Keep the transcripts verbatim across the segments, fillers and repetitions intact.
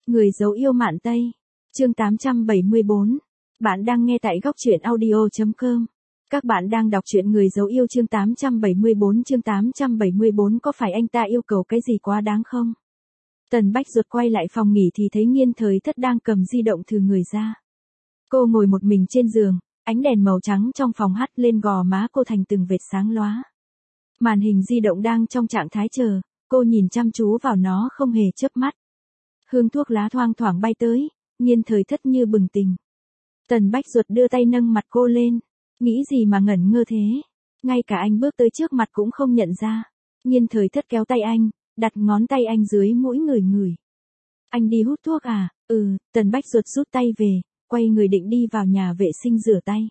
Người dấu yêu Mạn Tây. Chương tám trăm bảy mươi bốn. Bạn đang nghe tại góc truyện audio chấm com. Các bạn đang đọc truyện Người dấu yêu chương tám trăm bảy mươi bốn. Chương tám trăm bảy mươi bốn. Có phải anh ta yêu cầu cái gì quá đáng không? Tần Bách Duật quay lại phòng nghỉ thì thấy Nghiên Thời Thất đang cầm di động thừ người ra. Cô ngồi một mình trên giường, ánh đèn màu trắng trong phòng hắt lên gò má cô thành từng vệt sáng lóa. Màn hình di động đang trong trạng thái chờ, cô nhìn chăm chú vào nó không hề chớp mắt. Hương thuốc lá thoang thoảng bay tới, Nghiên Thời Thất như bừng tỉnh. Tần Bách Duật đưa tay nâng mặt cô lên, nghĩ gì mà ngẩn ngơ thế, ngay cả anh bước tới trước mặt cũng không nhận ra. Nghiên Thời Thất kéo tay anh, đặt ngón tay anh dưới mũi ngửi ngửi. Anh đi hút thuốc à? Ừ, Tần Bách Duật rút tay về, quay người định đi vào nhà vệ sinh rửa tay.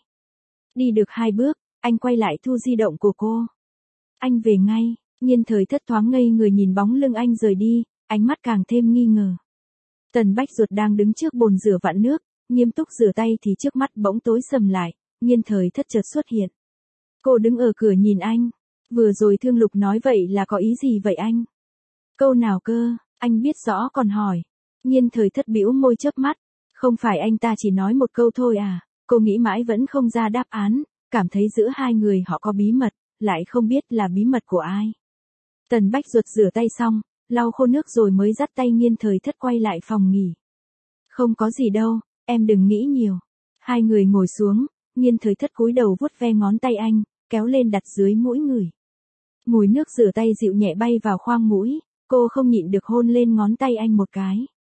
Đi được hai bước, anh quay lại thu di động của cô. Anh về ngay. Nghiên Thời Thất thoáng ngây người nhìn bóng lưng anh rời đi, ánh mắt càng thêm nghi ngờ. Tần Bách Duật đang đứng trước bồn rửa vặn nước, nghiêm túc rửa tay thì trước mắt bỗng tối sầm lại, Nghiên Thời Thất chợt xuất hiện. Cô đứng ở cửa nhìn anh. Vừa rồi Thương Lục nói vậy là có ý gì vậy anh? Câu nào cơ? Anh biết rõ còn hỏi. Nghiên Thời Thất bĩu môi chớp mắt. Không phải anh ta chỉ nói một câu thôi à? Cô nghĩ mãi vẫn không ra đáp án, cảm thấy giữa hai người họ có bí mật, lại không biết là bí mật của ai. Tần Bách Duật rửa tay xong, lau khô nước rồi mới dắt tay Nghiên Thời Thất quay lại phòng nghỉ. Không có gì đâu, em đừng nghĩ nhiều. Hai người ngồi xuống, Nghiên Thời Thất cúi đầu vuốt ve ngón tay anh, kéo lên đặt dưới mũi ngửi. Mùi nước rửa tay dịu nhẹ bay vào khoang mũi, cô không nhịn được hôn lên ngón tay anh một cái.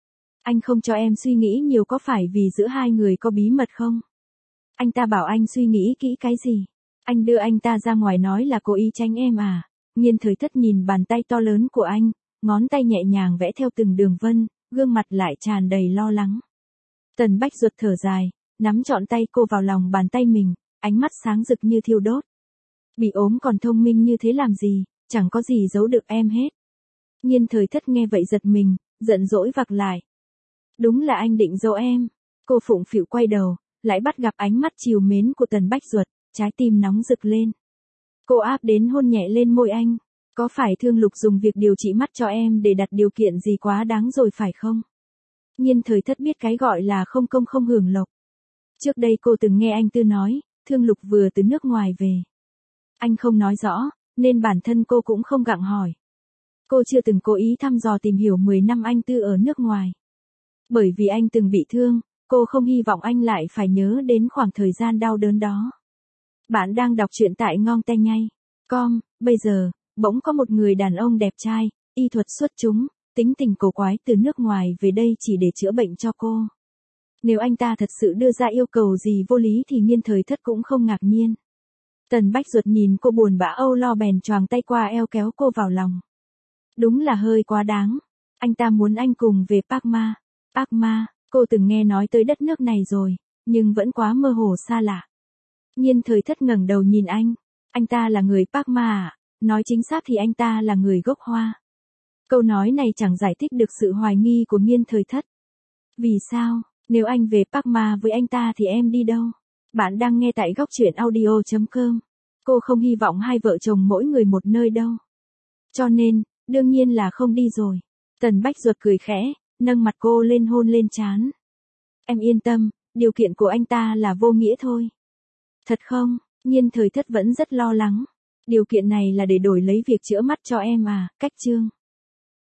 Anh không cho em suy nghĩ nhiều, có phải vì giữa hai người có bí mật không? Anh ta bảo anh suy nghĩ kỹ cái gì? Anh đưa anh ta ra ngoài nói là cố ý tránh em à? Nghiên Thời Thất nhìn bàn tay to lớn của anh, ngón tay nhẹ nhàng vẽ theo từng đường vân, gương mặt lại tràn đầy lo lắng. Tần Bách Duật thở dài, nắm trọn tay cô vào lòng bàn tay mình, ánh mắt sáng rực như thiêu đốt. Bị ốm còn thông minh như thế làm gì, chẳng có gì giấu được em hết. Nghiên Thời Thất nghe vậy giật mình, giận dỗi vặc lại. Đúng là anh định giấu em. Cô phụng phịu quay đầu, lại bắt gặp ánh mắt trìu mến của Tần Bách Duật, trái tim nóng rực lên. Cô áp đến hôn nhẹ lên môi anh. Có phải Thương Lục dùng việc điều trị mắt cho em để đặt điều kiện gì quá đáng rồi phải không? Nghiên Thời Thất biết cái gọi là không công không hưởng lộc. Trước đây cô từng nghe anh Tư nói, Thương Lục vừa từ nước ngoài về. Anh không nói rõ, nên bản thân cô cũng không gặng hỏi. Cô chưa từng cố ý thăm dò tìm hiểu mười năm anh Tư ở nước ngoài. Bởi vì anh từng bị thương, cô không hy vọng anh lại phải nhớ đến khoảng thời gian đau đớn đó. Bạn đang đọc truyện tại ngon te nhây chấm com. Bây giờ, bỗng có một người đàn ông đẹp trai, y thuật xuất chúng, tính tình cổ quái từ nước ngoài về đây chỉ để chữa bệnh cho cô. Nếu anh ta thật sự đưa ra yêu cầu gì vô lý thì Nghiên Thời Thất cũng không ngạc nhiên. Tần Bách Duật nhìn cô buồn bã âu lo bèn choàng tay qua eo kéo cô vào lòng. Đúng là hơi quá đáng. Anh ta muốn anh cùng về Park Ma. Park Ma, cô từng nghe nói tới đất nước này rồi, nhưng vẫn quá mơ hồ xa lạ. Nghiên Thời Thất ngẩng đầu nhìn anh. Anh ta là người Park Ma à? Nói chính xác thì anh ta là người gốc Hoa. Câu nói này chẳng giải thích được sự hoài nghi của Nghiên Thời Thất. Vì sao, nếu anh về Park Ma với anh ta thì em đi đâu? Bạn đang nghe tại góc truyện audio chấm com. Cô không hy vọng hai vợ chồng mỗi người một nơi đâu. Cho nên, đương nhiên là không đi rồi. Tần Bách Duật cười khẽ, nâng mặt cô lên hôn lên trán. Em yên tâm, điều kiện của anh ta là vô nghĩa thôi. Thật không? Nghiên Thời Thất vẫn rất lo lắng. Điều kiện này là để đổi lấy việc chữa mắt cho em à? Cách chương.